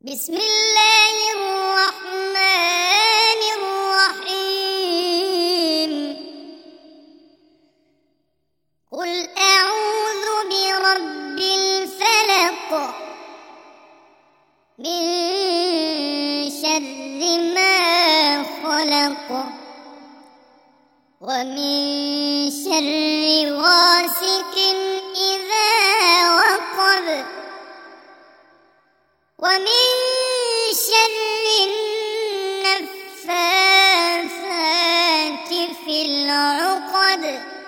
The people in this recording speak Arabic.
بسم الله الرحمن الرحيم. قل أعوذ برب الفلق من شر ما خلق ومن شر غاسق إذا وقب ومن شر النفاثات في العقد